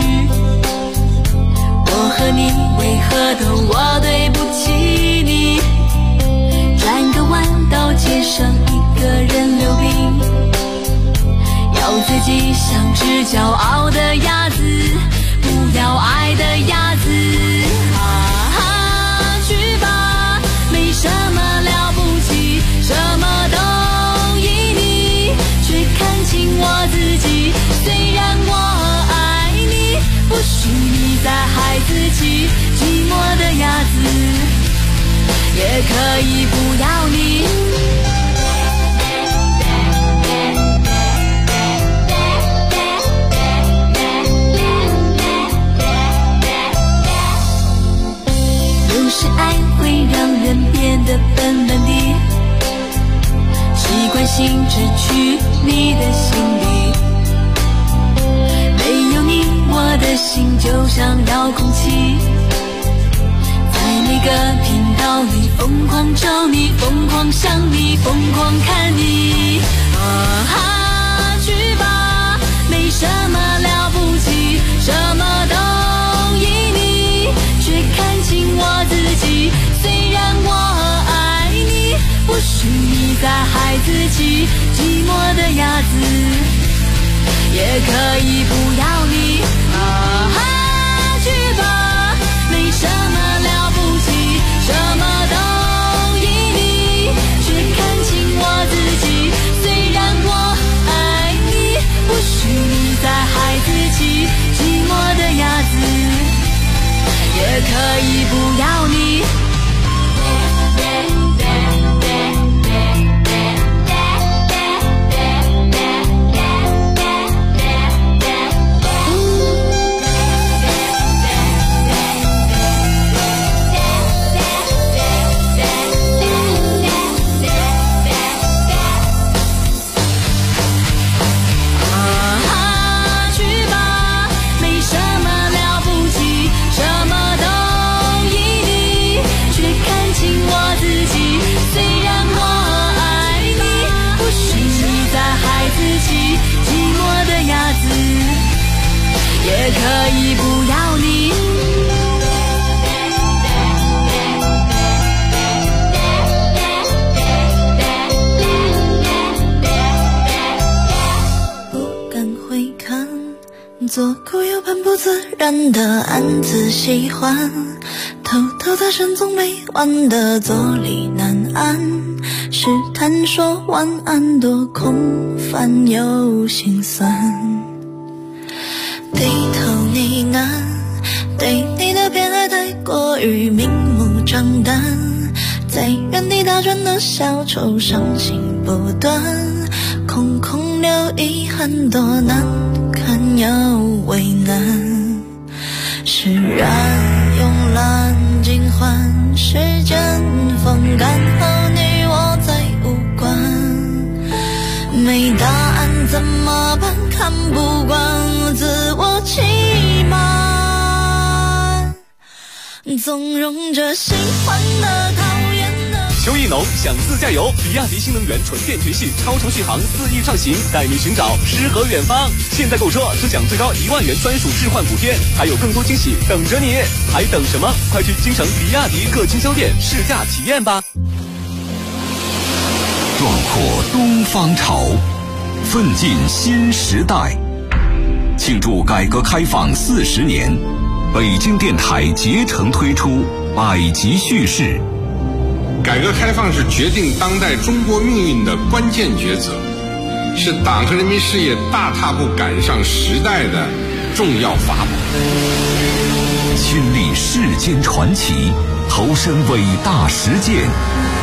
我和你为何都我对不起你，转个弯到街上一个人溜冰，要自己像只骄傲的鸭子，不要爱的鸭子。去吧，没什么了不起，什么都依你，却看清我自己。虽然我爱你，不许你再孩子气，寂寞的鸭子也可以不要你。有时爱会让人变得笨笨的，习惯性只去你的心里，没有你我的心就像遥控器，在每个频道里疯狂找你，疯狂想你，疯狂看你。去吧，没什么了不起，什么都依你，却看清我自己。虽然我爱你，不许你再孩子气，寂寞的鸭子也可以不要你。去吧，没什么了不起，什么都依你，却看清我自己。虽然我爱你，不许你再孩子气，寂寞的鸭子也可以不要你。也可以不要你。 不敢回看，左口右盼不自然的暗自喜欢，偷偷在深总没完的坐立难安，试探说晚安多空泛又心酸，低头呢喃，对你的偏爱太过于明目张胆，在原地打转的小丑伤心不断，空空留遗憾多难堪又为难，释然慵懒尽欢，时间风干后你我再无关，没答案怎么办？看不惯自我欺瞒，纵容着喜欢的讨厌的。 秋意浓，想自驾游，比亚迪新能源纯电全系超长续航4亿畅行，带你寻找诗和远方。现在购车只享最高1万元专属置换补贴，还有更多惊喜等着你，还等什么？快去京城比亚迪各经销店试驾体验吧！ 壮阔东方潮，奋进新时代。庆祝改革开放40年，北京电台竭诚推出百集叙事。 改革开放是决定当代中国命运的关键抉择，是党和人民事业大踏步赶上时代的重要法宝。 亲历世间传奇，投身伟大实践，